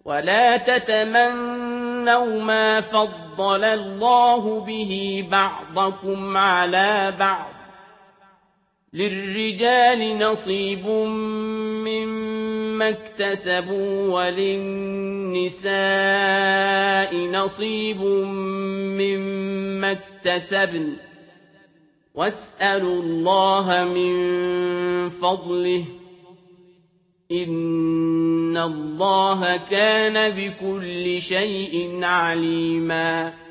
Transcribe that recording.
ولا تتمنوا ما فضل الله به بعضكم على بعض للرجال نصيب مما اكتسبوا وللنساء نصيب مما اكتسبن واسألوا الله من فضله إن الله كان بكل شيء عليما